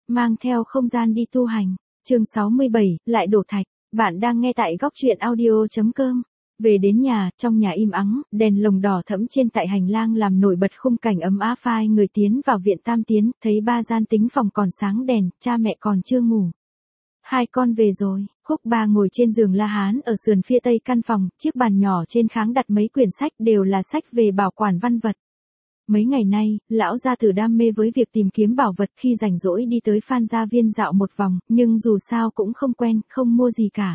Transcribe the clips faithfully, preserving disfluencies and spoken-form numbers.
mang theo không gian đi tu hành. Chương sáu mươi bảy, lại đổ thạch. Bạn đang nghe tại góc truyện audio chấm com. Về đến nhà, trong nhà im ắng, đèn lồng đỏ thẫm trên tại hành lang làm nổi bật khung cảnh ấm áp. Phai người tiến vào viện Tam Tiến, thấy ba gian tính phòng còn sáng đèn, cha mẹ còn chưa ngủ. Hai con về rồi. Khúc Ba ngồi trên giường La Hán ở sườn phía tây căn phòng, chiếc bàn nhỏ trên kháng đặt mấy quyển sách đều là sách về bảo quản văn vật. Mấy ngày nay, lão gia tử đam mê với việc tìm kiếm bảo vật, khi rảnh rỗi đi tới Phan Gia Viên dạo một vòng, nhưng dù sao cũng không quen, không mua gì cả.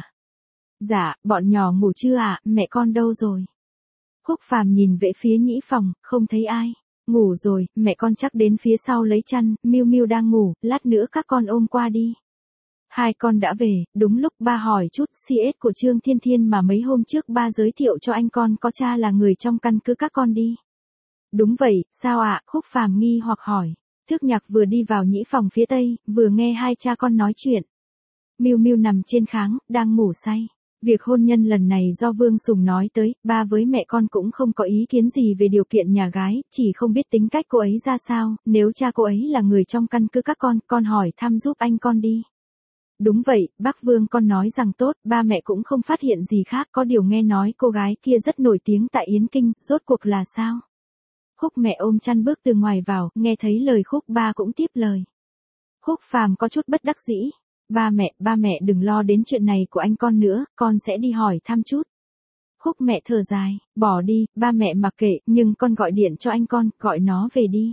Dạ, bọn nhỏ ngủ chưa ạ, à? Mẹ con đâu rồi? Khúc Phàm nhìn về phía nhĩ phòng, không thấy ai. Ngủ rồi, mẹ con chắc đến phía sau lấy chăn, Miu Miu đang ngủ, lát nữa các con ôm qua đi. Hai con đã về, đúng lúc ba hỏi chút xê ét của Trương Thiên Thiên mà mấy hôm trước ba giới thiệu cho anh con có cha là người trong căn cứ các con đi. Đúng vậy, sao ạ? À? Khúc Phàm nghi hoặc hỏi. Thước Nhạc vừa đi vào nhĩ phòng phía tây, vừa nghe hai cha con nói chuyện. Miu Miu nằm trên kháng, đang ngủ say. Việc hôn nhân lần này do Vương Sùng nói tới, ba với mẹ con cũng không có ý kiến gì về điều kiện nhà gái, chỉ không biết tính cách cô ấy ra sao, nếu cha cô ấy là người trong căn cứ các con, con hỏi thăm giúp anh con đi. Đúng vậy, bác Vương con nói rằng tốt, ba mẹ cũng không phát hiện gì khác, có điều nghe nói cô gái kia rất nổi tiếng tại Yến Kinh, rốt cuộc là sao? Khúc mẹ ôm chăn bước từ ngoài vào, nghe thấy lời Khúc Ba cũng tiếp lời. Khúc Phàm có chút bất đắc dĩ. Ba mẹ, ba mẹ đừng lo đến chuyện này của anh con nữa, con sẽ đi hỏi thăm chút. Khúc mẹ thở dài, bỏ đi, ba mẹ mặc kệ, nhưng con gọi điện cho anh con, gọi nó về đi.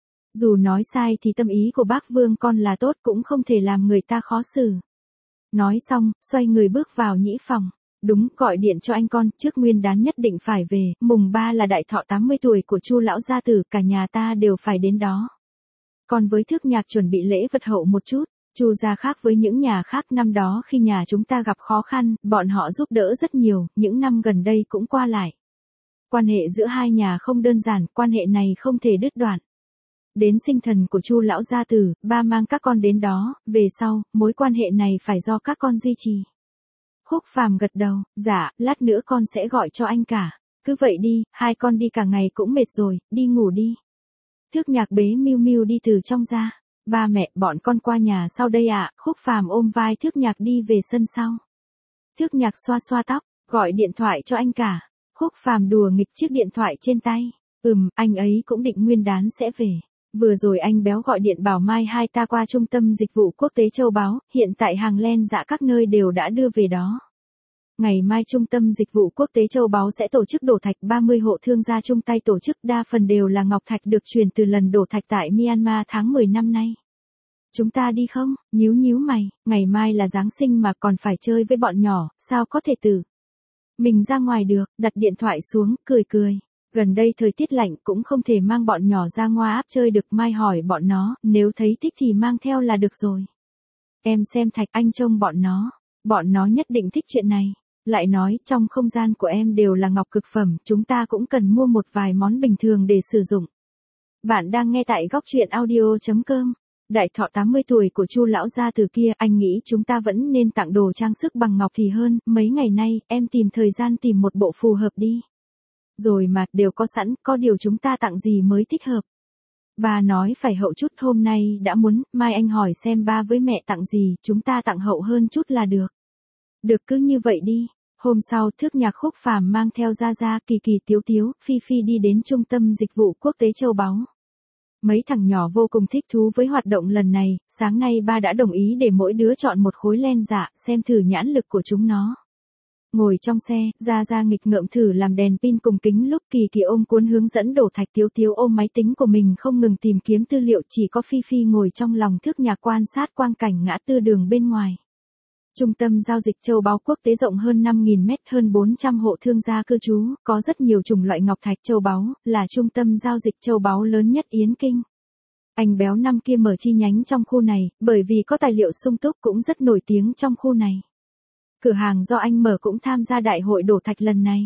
Dù nói sai thì tâm ý của bác Vương con là tốt, cũng không thể làm người ta khó xử. Nói xong, xoay người bước vào nhĩ phòng. Đúng, gọi điện cho anh con, trước Nguyên Đán nhất định phải về, mùng ba là đại thọ tám mươi tuổi của Chu lão gia tử, cả nhà ta đều phải đến đó. Còn với Thước Nhạc chuẩn bị lễ vật hậu một chút. Chu gia khác với những nhà khác, năm đó khi nhà chúng ta gặp khó khăn, bọn họ giúp đỡ rất nhiều, những năm gần đây cũng qua lại. Quan hệ giữa hai nhà không đơn giản, quan hệ này không thể đứt đoạn. Đến sinh thần của Chu lão gia tử, ba mang các con đến đó, về sau, mối quan hệ này phải do các con duy trì. Khúc Phàm gật đầu, dạ, lát nữa con sẽ gọi cho anh cả. Cứ vậy đi, hai con đi cả ngày cũng mệt rồi, đi ngủ đi. Thước Nhạc bế Miu Miu đi từ trong ra. Ba mẹ, bọn con qua nhà sau đây ạ. À? Khúc Phàm ôm vai Thước Nhạc đi về sân sau. Thước Nhạc xoa xoa tóc, gọi điện thoại cho anh cả. Khúc Phàm đùa nghịch chiếc điện thoại trên tay. Ừm, anh ấy cũng định Nguyên Đán sẽ về. Vừa rồi anh béo gọi điện bảo mai hai ta qua trung tâm dịch vụ quốc tế châu báu, hiện tại hàng len dạ các nơi đều đã đưa về đó. Ngày mai trung tâm dịch vụ quốc tế châu báu sẽ tổ chức đổ thạch, ba mươi hộ thương gia chung tay tổ chức, đa phần đều là ngọc thạch được truyền từ lần đổ thạch tại Myanmar tháng mười năm nay. Chúng ta đi không? Nhíu nhíu mày, ngày mai là Giáng sinh mà còn phải chơi với bọn nhỏ, sao có thể từ mình ra ngoài được, đặt điện thoại xuống, cười cười. Gần đây thời tiết lạnh cũng không thể mang bọn nhỏ ra ngoài áp chơi được, mai hỏi bọn nó, nếu thấy thích thì mang theo là được rồi. Em xem thạch, anh trông bọn nó, bọn nó nhất định thích chuyện này. Lại nói, trong không gian của em đều là ngọc cực phẩm, chúng ta cũng cần mua một vài món bình thường để sử dụng. Bạn đang nghe tại góc truyện audio chấm com. Đại thọ tám mươi tuổi của Chu lão gia tử kia, anh nghĩ chúng ta vẫn nên tặng đồ trang sức bằng ngọc thì hơn, mấy ngày nay, em tìm thời gian tìm một bộ phù hợp đi. Rồi mà, đều có sẵn, có điều chúng ta tặng gì mới thích hợp. Ba nói phải hậu chút, hôm nay đã muốn, mai anh hỏi xem ba với mẹ tặng gì, chúng ta tặng hậu hơn chút là được. Được, cứ như vậy đi. Hôm sau, Thước Nhạc, Khúc Phàm mang theo Gia Gia, Kỳ Kỳ, Tiếu Tiếu, Phi Phi đi đến trung tâm dịch vụ quốc tế châu báu. Mấy thằng nhỏ vô cùng thích thú với hoạt động lần này, sáng nay ba đã đồng ý để mỗi đứa chọn một khối len dạ, xem thử nhãn lực của chúng nó. Ngồi trong xe, Gia Gia nghịch ngợm thử làm đèn pin cùng kính lúp, Kỳ Kỳ ôm cuốn hướng dẫn đổ thạch, Tiếu Tiếu ôm máy tính của mình không ngừng tìm kiếm tư liệu, chỉ có Phi Phi ngồi trong lòng Thước Nhạc quan sát quang cảnh ngã tư đường bên ngoài. Trung tâm giao dịch châu báu quốc tế rộng hơn năm nghìn mét, hơn bốn trăm hộ thương gia cư trú, có rất nhiều chủng loại ngọc thạch châu báu, là trung tâm giao dịch châu báu lớn nhất Yến Kinh. Anh béo năm kia mở chi nhánh trong khu này, bởi vì có tài liệu sung túc cũng rất nổi tiếng trong khu này. Cửa hàng do anh mở cũng tham gia đại hội đổ thạch lần này.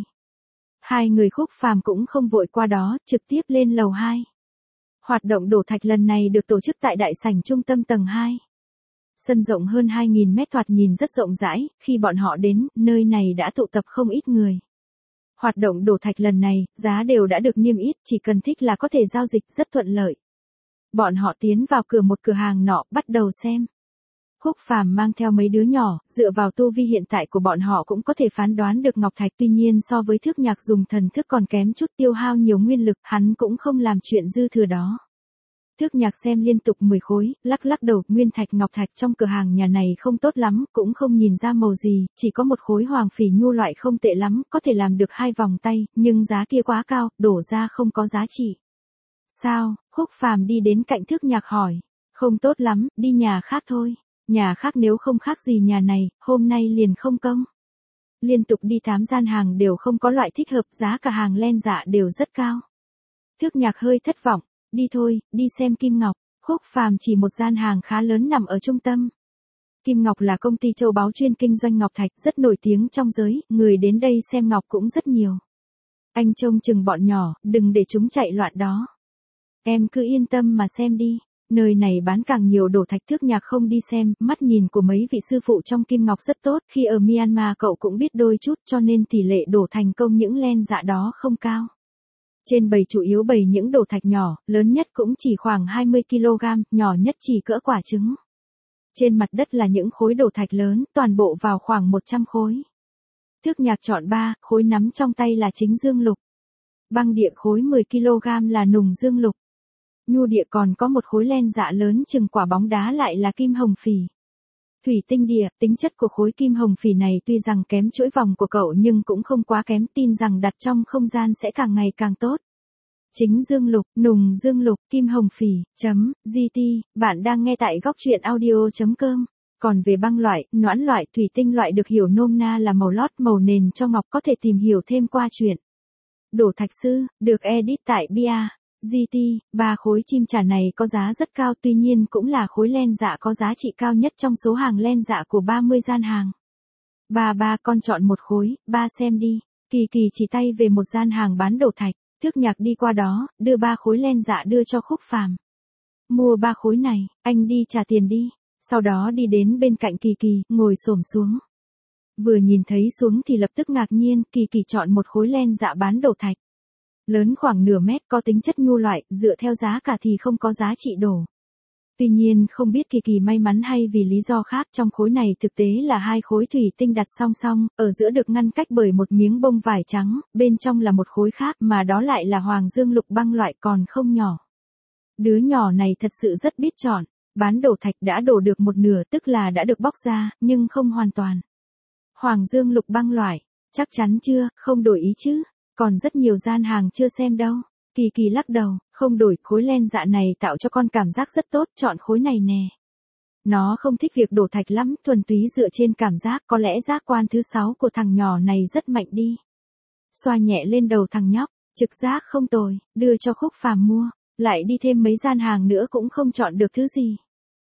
Hai người Khúc Phàm cũng không vội qua đó, trực tiếp lên lầu hai. Hoạt động đổ thạch lần này được tổ chức tại đại sảnh trung tâm tầng hai. Sân rộng hơn hai nghìn mét, thoạt nhìn rất rộng rãi, khi bọn họ đến, nơi này đã tụ tập không ít người. Hoạt động đổ thạch lần này, giá đều đã được niêm yết, chỉ cần thích là có thể giao dịch, rất thuận lợi. Bọn họ tiến vào cửa một cửa hàng nọ, bắt đầu xem. Khúc Phàm mang theo mấy đứa nhỏ, dựa vào tu vi hiện tại của bọn họ cũng có thể phán đoán được ngọc thạch, tuy nhiên so với Thước Nhạc dùng thần thức còn kém chút, tiêu hao nhiều nguyên lực, hắn cũng không làm chuyện dư thừa đó. Thước Nhạc xem liên tục mười khối, lắc lắc đầu, nguyên thạch ngọc thạch trong cửa hàng nhà này không tốt lắm, cũng không nhìn ra màu gì, chỉ có một khối hoàng phỉ nhu loại không tệ lắm, có thể làm được hai vòng tay, nhưng giá kia quá cao, đổ ra không có giá trị. Sao? Khúc Phàm đi đến cạnh Thước Nhạc hỏi. Không tốt lắm, đi nhà khác thôi. Nhà khác nếu không khác gì nhà này, hôm nay liền không công. Liên tục đi tám gian hàng đều không có loại thích hợp, giá cả hàng len dạ đều rất cao. Thước Nhạc hơi thất vọng. Đi thôi, đi xem Kim Ngọc. Khúc Phàm chỉ một gian hàng khá lớn nằm ở trung tâm. Kim Ngọc là công ty châu báu chuyên kinh doanh ngọc thạch, rất nổi tiếng trong giới, người đến đây xem ngọc cũng rất nhiều. Anh trông chừng bọn nhỏ, đừng để chúng chạy loạn đó. Em cứ yên tâm mà xem đi, nơi này bán càng nhiều đồ thạch. Thước Nhạc không đi xem, mắt nhìn của mấy vị sư phụ trong Kim Ngọc rất tốt, khi ở Myanmar cậu cũng biết đôi chút, cho nên tỷ lệ đổ thành công những len dạ đó không cao. Trên bầy chủ yếu bày những đồ thạch nhỏ, lớn nhất cũng chỉ khoảng hai mươi ki lô gam, nhỏ nhất chỉ cỡ quả trứng. Trên mặt đất là những khối đồ thạch lớn, toàn bộ vào khoảng một trăm khối. Thước Nhạc chọn ba, khối nắm trong tay là chính dương lục. Băng địa khối mười ki lô gam là nùng dương lục. Nhu địa còn có một khối len dạ lớn chừng quả bóng đá lại là kim hồng phỉ. Thủy tinh địa, tính chất của khối kim hồng phỉ này tuy rằng kém chuỗi vòng của cậu nhưng cũng không quá kém, tin rằng đặt trong không gian sẽ càng ngày càng tốt. Chính dương lục, nùng dương lục, kim hồng phỉ, chấm, gt, bạn đang nghe tại góc truyện audio chấm com. Còn về băng loại, noãn loại, thủy tinh loại được hiểu nôm na là màu lót màu nền cho ngọc, có thể tìm hiểu thêm qua chuyện Đổ Thạch Sư, được edit tại bia. giê tê, ba khối chim trả này có giá rất cao, tuy nhiên cũng là khối len dạ có giá trị cao nhất trong số hàng len dạ của ba mươi gian hàng. Ba ba con chọn một khối, ba xem đi. Kỳ Kỳ chỉ tay về một gian hàng bán đồ thạch. Thước Nhạc đi qua đó, đưa ba khối len dạ đưa cho Khúc Phàm. Mua ba khối này, anh đi trả tiền đi. Sau đó đi đến bên cạnh Kỳ Kỳ, ngồi xổm xuống. Vừa nhìn thấy xuống thì lập tức ngạc nhiên, Kỳ Kỳ chọn một khối len dạ bán đồ thạch. Lớn khoảng nửa mét, có tính chất nhu loại, dựa theo giá cả thì không có giá trị đổ. Tuy nhiên không biết Kỳ Kỳ may mắn hay vì lý do khác, trong khối này thực tế là hai khối thủy tinh đặt song song, ở giữa được ngăn cách bởi một miếng bông vải trắng, bên trong là một khối khác mà đó lại là hoàng dương lục băng loại còn không nhỏ. Đứa nhỏ này thật sự rất biết chọn, bán đổ thạch đã đổ được một nửa, tức là đã được bóc ra, nhưng không hoàn toàn. Hoàng dương lục băng loại, chắc chắn chưa, không đổi ý chứ, còn rất nhiều gian hàng chưa xem đâu. Kỳ Kỳ lắc đầu, không đổi, khối len dạ này tạo cho con cảm giác rất tốt, chọn khối này nè. Nó không thích việc đổ thạch lắm, thuần túy dựa trên cảm giác, có lẽ giác quan thứ sáu của thằng nhỏ này rất mạnh đi. Xoa nhẹ lên đầu thằng nhóc, trực giác không tồi, đưa cho Khúc Phàm mua, lại đi thêm mấy gian hàng nữa cũng không chọn được thứ gì.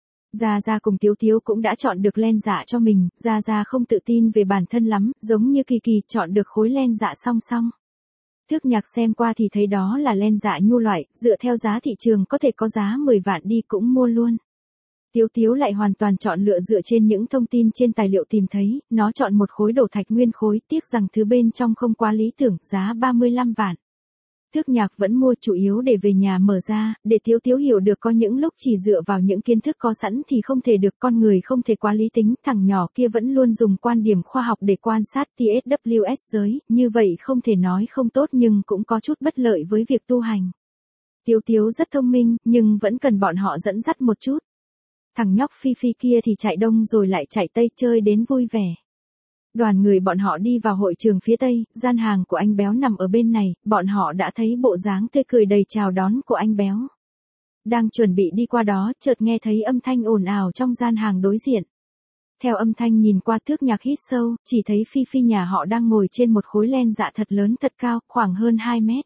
Gia Gia cùng Tiếu Tiếu cũng đã chọn được len dạ cho mình, Gia Gia không tự tin về bản thân lắm, giống như Kỳ Kỳ chọn được khối len dạ song song. Thước Nhạc xem qua thì thấy đó là len dạ nhu loại, dựa theo giá thị trường có thể có giá mười vạn đi cũng mua luôn. Tiếu Tiếu lại hoàn toàn chọn lựa dựa trên những thông tin trên tài liệu tìm thấy, nó chọn một khối đổ thạch nguyên khối, tiếc rằng thứ bên trong không quá lý tưởng, giá ba mươi lăm vạn. Thước Nhạc vẫn mua chủ yếu để về nhà mở ra, để Tiếu Tiếu hiểu được có những lúc chỉ dựa vào những kiến thức có sẵn thì không thể được, con người không thể quá lý tính, thằng nhỏ kia vẫn luôn dùng quan điểm khoa học để quan sát tê ét vê ét giới, như vậy không thể nói không tốt nhưng cũng có chút bất lợi với việc tu hành. Tiếu Tiếu rất thông minh, nhưng vẫn cần bọn họ dẫn dắt một chút. Thằng nhóc Phi Phi kia thì chạy đông rồi lại chạy tây, chơi đến vui vẻ. Đoàn người bọn họ đi vào hội trường phía tây, gian hàng của anh Béo nằm ở bên này, bọn họ đã thấy bộ dáng tươi cười đầy chào đón của anh Béo. Đang chuẩn bị đi qua đó, chợt nghe thấy âm thanh ồn ào trong gian hàng đối diện. Theo âm thanh nhìn qua, Thước Nhạc hít sâu, chỉ thấy Phi Phi nhà họ đang ngồi trên một khối len dạ thật lớn thật cao, khoảng hơn hai mét.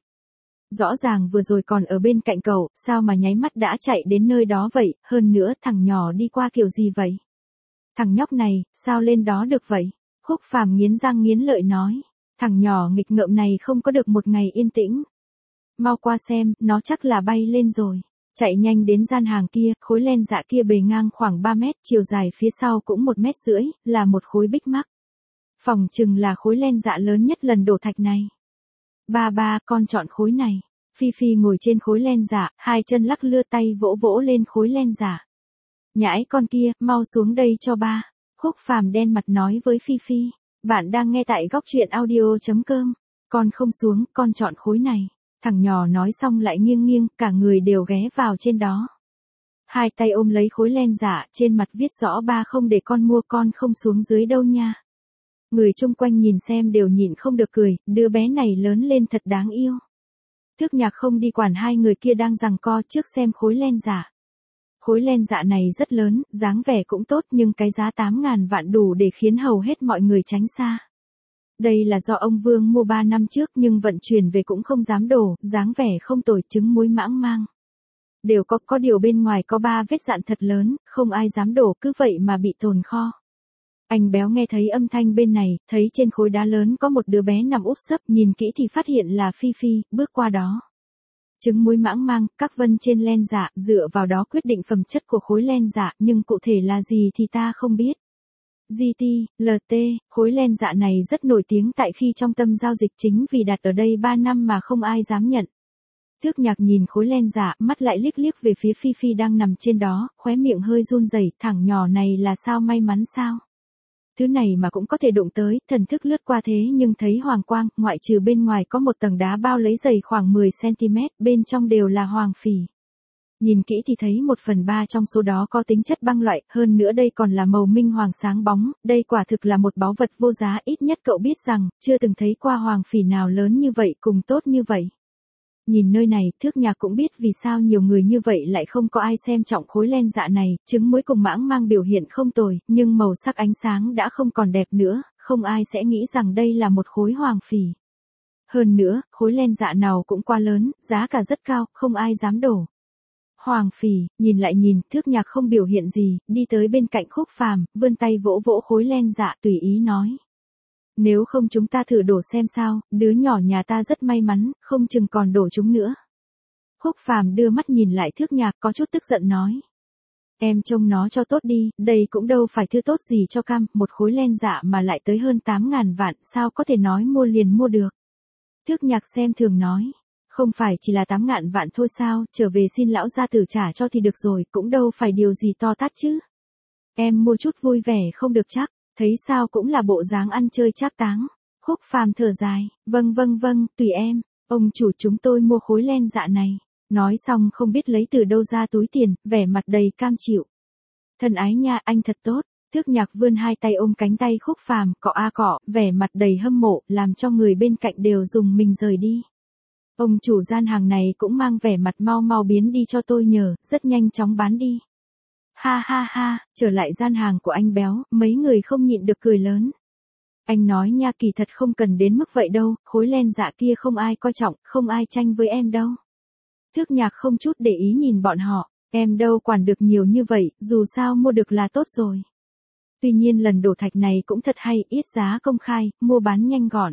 Rõ ràng vừa rồi còn ở bên cạnh cậu, sao mà nháy mắt đã chạy đến nơi đó vậy, hơn nữa thằng nhỏ đi qua kiểu gì vậy? Thằng nhóc này, sao lên đó được vậy? Khúc Phàm nghiến răng nghiến lợi nói, thằng nhỏ nghịch ngợm này không có được một ngày yên tĩnh. Mau qua xem, nó chắc là bay lên rồi. Chạy nhanh đến gian hàng kia, khối len dạ kia bề ngang khoảng ba mét, chiều dài phía sau cũng một mét rưỡi, là một khối bích mắc. Phòng chừng là khối len dạ lớn nhất lần đổ thạch này. Ba ba, con chọn khối này. Phi Phi ngồi trên khối len dạ, hai chân lắc lưa tay vỗ vỗ lên khối len dạ. Nhãi con kia, mau xuống đây cho ba. Khúc Phàm đen mặt nói với Phi Phi. Bạn đang nghe tại góc truyện audio.com. Con không xuống, con chọn khối này. Thằng nhỏ nói xong lại nghiêng nghiêng, cả người đều ghé vào trên đó. Hai tay ôm lấy khối len dạ, trên mặt viết rõ ba không để con mua, con không xuống dưới đâu nha. Người chung quanh nhìn xem đều nhịn không được cười, đứa bé này lớn lên thật đáng yêu. Thước Nhạc không đi quản hai người kia đang giằng co trước xem khối len dạ. Khối len dạ này rất lớn, dáng vẻ cũng tốt nhưng cái giá tám ngàn vạn đủ để khiến hầu hết mọi người tránh xa. Đây là do ông Vương mua ba năm trước nhưng vận chuyển về cũng không dám đổ, dáng vẻ không tồi, trứng muối mãng mang. Đều có, có điều bên ngoài có ba vết dạn thật lớn, không ai dám đổ, cứ vậy mà bị tồn kho. Anh Béo nghe thấy âm thanh bên này, thấy trên khối đá lớn có một đứa bé nằm úp sấp, nhìn kỹ thì phát hiện là Phi Phi, bước qua đó. Trứng muối mãng mang, các vân trên len dạ, dựa vào đó quyết định phẩm chất của khối len dạ, nhưng cụ thể là gì thì ta không biết. giê tê, lờ tê, khối len dạ này rất nổi tiếng tại khi trong tâm giao dịch chính vì đặt ở đây ba năm mà không ai dám nhận. Thước Nhạc nhìn khối len dạ, mắt lại liếc liếc về phía Phi Phi đang nằm trên đó, khóe miệng hơi run rẩy, thằng nhỏ này là sao may mắn sao? Thứ này mà cũng có thể đụng tới, thần thức lướt qua thế nhưng thấy hoàng quang, ngoại trừ bên ngoài có một tầng đá bao lấy dày khoảng mười xăng ti mét, bên trong đều là hoàng phỉ. Nhìn kỹ thì thấy một phần ba trong số đó có tính chất băng loại, hơn nữa đây còn là màu minh hoàng sáng bóng, đây quả thực là một báu vật vô giá, ít nhất cậu biết rằng, chưa từng thấy qua hoàng phỉ nào lớn như vậy cùng tốt như vậy. Nhìn nơi này, Thước Nhạc cũng biết vì sao nhiều người như vậy lại không có ai xem trọng khối len dạ này, trứng muối cùng mãng mang biểu hiện không tồi, nhưng màu sắc ánh sáng đã không còn đẹp nữa, không ai sẽ nghĩ rằng đây là một khối hoàng phỉ. Hơn nữa, khối len dạ nào cũng quá lớn, giá cả rất cao, không ai dám đổ. Hoàng phỉ, nhìn lại nhìn, Thước Nhạc không biểu hiện gì, đi tới bên cạnh Khúc Phàm, vươn tay vỗ vỗ khối len dạ tùy ý nói. Nếu không chúng ta thử đổ xem sao, đứa nhỏ nhà ta rất may mắn, không chừng còn đổ chúng nữa. Khúc Phàm đưa mắt nhìn lại Thước Nhạc có chút tức giận nói. Em trông nó cho tốt đi, đây cũng đâu phải thứ tốt gì cho cam, một khối len dạ mà lại tới hơn tám ngàn vạn, sao có thể nói mua liền mua được. Thước Nhạc xem thường nói. Không phải chỉ là tám ngàn vạn thôi sao, trở về xin lão gia tử trả cho thì được rồi, cũng đâu phải điều gì to tát chứ. Em mua chút vui vẻ không được chắc. Thấy sao cũng là bộ dáng ăn chơi trác táng. Khúc Phàm thở dài, vâng vâng vâng, tùy em, ông chủ chúng tôi mua khối len dạ này. Nói xong không biết lấy từ đâu ra túi tiền, vẻ mặt đầy cam chịu. Thân ái nha, anh thật tốt. Thước Nhạc vươn hai tay ôm cánh tay Khúc Phàm, cọ a cọ, vẻ mặt đầy hâm mộ, làm cho người bên cạnh đều dùng mình rời đi. Ông chủ gian hàng này cũng mang vẻ mặt mau mau biến đi cho tôi nhờ, rất nhanh chóng bán đi. Ha ha ha, trở lại gian hàng của anh Béo, mấy người không nhịn được cười lớn. Anh nói nha, kỳ thật không cần đến mức vậy đâu, khối len dạ kia không ai coi trọng, không ai tranh với em đâu. Thước Nhạc không chút để ý nhìn bọn họ, em đâu quản được nhiều như vậy, dù sao mua được là tốt rồi. Tuy nhiên lần đổ thạch này cũng thật hay, ít giá công khai, mua bán nhanh gọn.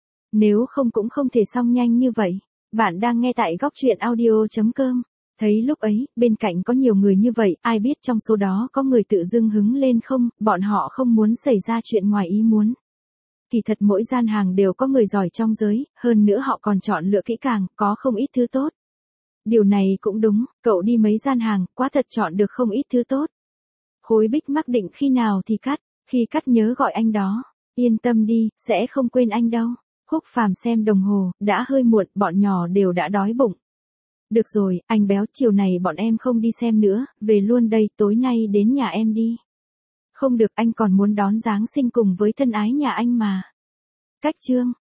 Nếu không cũng không thể xong nhanh như vậy. Bạn đang nghe tại góc truyện audio.com. Thấy lúc ấy, bên cạnh có nhiều người như vậy, ai biết trong số đó có người tự dưng hứng lên không, bọn họ không muốn xảy ra chuyện ngoài ý muốn. Kỳ thật mỗi gian hàng đều có người giỏi trong giới, hơn nữa họ còn chọn lựa kỹ càng, có không ít thứ tốt. Điều này cũng đúng, cậu đi mấy gian hàng, quá thật chọn được không ít thứ tốt. Khối bích mắc định khi nào thì cắt, khi cắt nhớ gọi anh đó, yên tâm đi, sẽ không quên anh đâu. Khúc Phàm xem đồng hồ, đã hơi muộn, bọn nhỏ đều đã đói bụng. Được rồi, anh Béo, chiều này bọn em không đi xem nữa, về luôn đây, tối nay đến nhà em đi. Không được, anh còn muốn đón Giáng sinh cùng với thân ái nhà anh mà. Cách chương.